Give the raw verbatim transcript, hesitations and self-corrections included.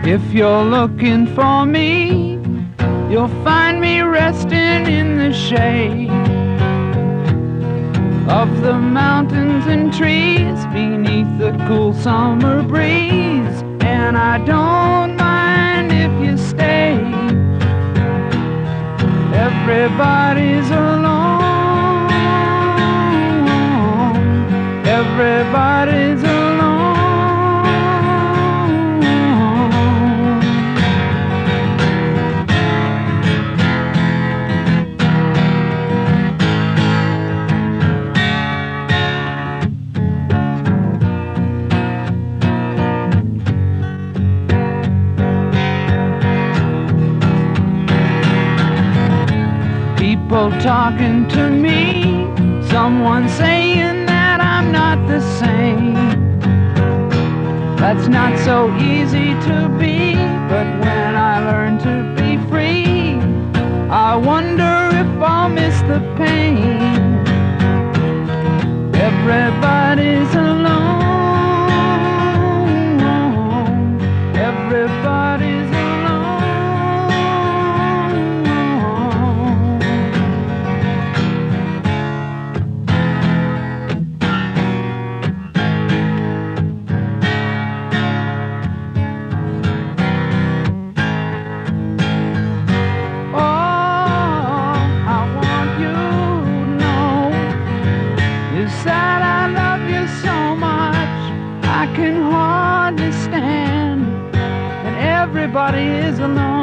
If you're looking for me, you'll find me resting in the shade of the mountains and trees beneath the cool summer breeze. And I don't mind if you stay. Everybody's alone. Everybody's alone. People talking to me, someone saying that I'm not the same. That's not so easy to be, but when I learn to be free, I wonder if I'll miss the pain. Everybody's alone. Everybody's alone. Said I love you so much, I can hardly stand, and everybody is alone.